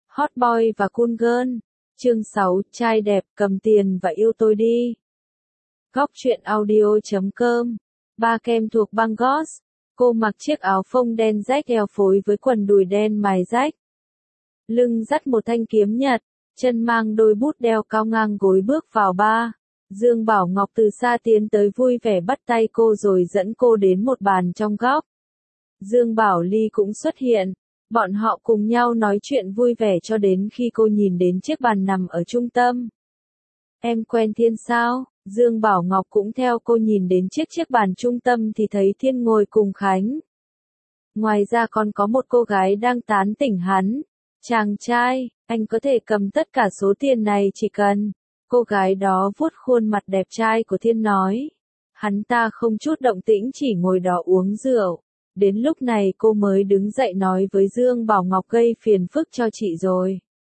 Hot Boy và Cool Girl. Chương 6, trai đẹp, cầm tiền và yêu tôi đi. Góc truyện audio.com. Ba kem thuộc bang Goss. Cô mặc chiếc áo phông đen rách eo phối với quần đùi đen mài rách. Lưng dắt một thanh kiếm nhật, chân mang đôi bút đeo cao ngang gối bước vào bar. Dương Bảo Ngọc từ xa tiến tới vui vẻ bắt tay cô rồi dẫn cô đến một bàn trong góc. Dương Bảo Ly cũng xuất hiện. Bọn họ cùng nhau nói chuyện vui vẻ cho đến khi cô nhìn đến chiếc bàn nằm ở trung tâm. Em quen Thiên sao? Dương Bảo Ngọc cũng theo cô nhìn đến chiếc bàn trung tâm thì thấy Thiên ngồi cùng Khánh. Ngoài ra còn có một cô gái đang tán tỉnh hắn. Chàng trai, anh có thể cầm tất cả số tiền này chỉ cần. Cô gái đó vuốt khuôn mặt đẹp trai của Thiên nói. Hắn ta không chút động tĩnh chỉ ngồi đó uống rượu. Đến lúc này cô mới đứng dậy nói với Dương Bảo Ngọc gây phiền phức cho chị rồi.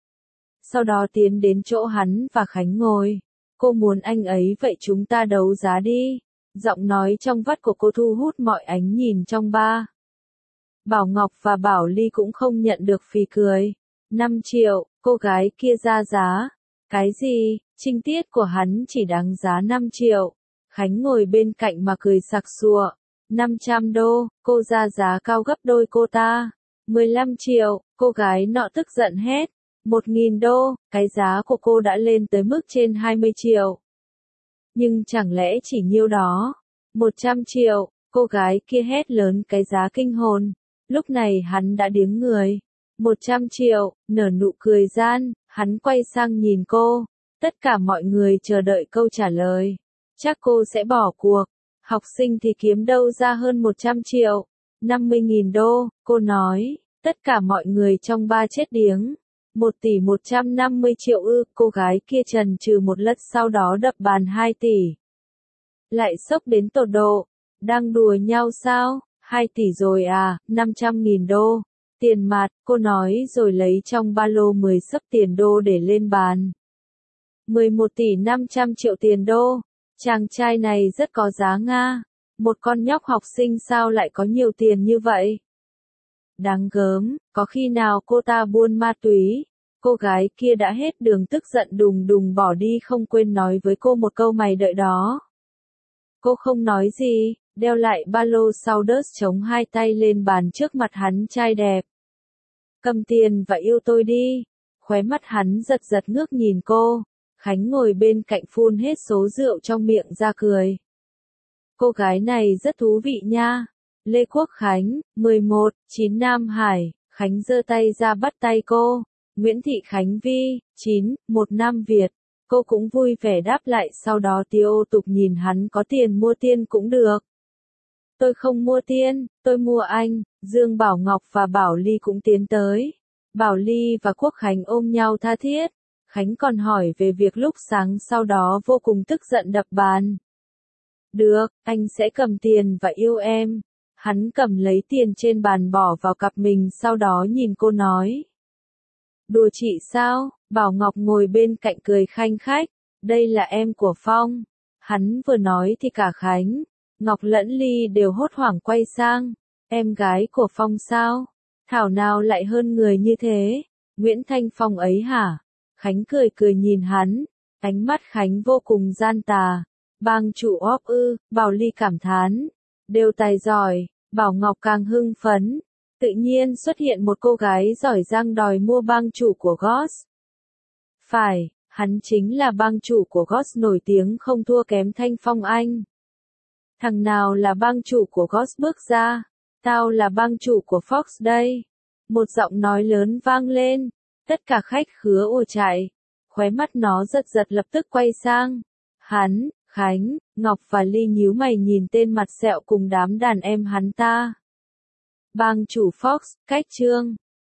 Sau đó tiến đến chỗ hắn và Khánh ngồi. Cô muốn anh ấy vậy chúng ta đấu giá đi. Giọng nói trong vắt của cô thu hút mọi ánh nhìn trong bar. Bảo Ngọc và Bảo Ly cũng không nhận được phì cười. 5 triệu, cô gái kia ra giá. Cái gì, trinh tiết của hắn chỉ đáng giá 5 triệu. Khánh ngồi bên cạnh mà cười sặc sụa. 500 đô, cô ra giá cao gấp đôi cô ta. 15 triệu, cô gái nọ tức giận hét. 1.000 đô, cái giá của cô đã lên tới mức trên 20 triệu. Nhưng chẳng lẽ chỉ nhiêu đó? 100 triệu, cô gái kia hét lớn cái giá kinh hồn. Lúc này hắn đã điếng người. 100 triệu, nở nụ cười gian, hắn quay sang nhìn cô. Tất cả mọi người chờ đợi câu trả lời. Chắc cô sẽ bỏ cuộc. Học sinh thì kiếm đâu ra hơn 100 triệu. 50.000 đô, cô nói. Tất cả mọi người trong bar chết điếng. 1 tỷ 150 triệu ư, cô gái kia chần chừ một lát sau đó đập bàn 2 tỷ. Lại sốc đến tột độ. Đang đùa nhau sao? 2 tỷ rồi à, 500.000 đô. Tiền mặt, cô nói rồi lấy trong ba lô 10 xấp tiền đô để lên bàn. 11 tỷ 500 triệu tiền đô. Chàng trai này rất có giá Nga. Một con nhóc học sinh sao lại có nhiều tiền như vậy? Đáng gớm, có khi nào cô ta buôn ma túy? Cô gái kia đã hết đường tức giận đùng đùng bỏ đi không quên nói với cô một câu mày đợi đó. Cô không nói gì, đeo lại ba lô sau đớt chống hai tay lên bàn trước mặt hắn trai đẹp. Cầm tiền và yêu tôi đi. Khóe mắt hắn giật giật ngước nhìn cô. Khánh ngồi bên cạnh phun hết số rượu trong miệng ra cười. Cô gái này rất thú vị nha. Lê Quốc Khánh, 11, 9 Nam Hải, Khánh giơ tay ra bắt tay cô. Nguyễn Thị Khánh Vi, 9, 1 Nam Việt. Cô cũng vui vẻ đáp lại sau đó tiêu tục nhìn hắn có tiền mua tiên cũng được. Tôi không mua tiên, tôi mua anh. Dương Bảo Ngọc và Bảo Ly cũng tiến tới. Bảo Ly và Quốc Khánh ôm nhau tha thiết. Khánh còn hỏi về việc lúc sáng sau đó vô cùng tức giận đập bàn. Được, anh sẽ cầm tiền và yêu em. Hắn cầm lấy tiền trên bàn bỏ vào cặp mình sau đó nhìn cô nói. Đùa chị sao? Bảo Ngọc ngồi bên cạnh cười khanh khách. Đây là em của Phong. Hắn vừa nói thì cả Khánh, Ngọc lẫn Ly đều hốt hoảng quay sang. Em gái của Phong sao? Thảo nào lại hơn người như thế? Nguyễn Thanh Phong ấy hả? Khánh cười cười nhìn hắn. Ánh mắt Khánh vô cùng gian tà. Bang chủ óp ư, Bảo Ly cảm thán. Đều tài giỏi, Bảo Ngọc càng hưng phấn. Tự nhiên xuất hiện một cô gái giỏi giang đòi mua bang chủ của Goss. Phải, hắn chính là bang chủ của Goss nổi tiếng không thua kém Thanh Phong anh. Thằng nào là bang chủ của Goss bước ra? Tao là bang chủ của Fox đây. Một giọng nói lớn vang lên. Tất cả khách khứa ùa chạy. Khóe mắt nó giật giật lập tức quay sang. Hắn, Khánh, Ngọc và Ly nhíu mày nhìn tên mặt sẹo cùng đám đàn em hắn ta. Bang chủ Fox, cách chương.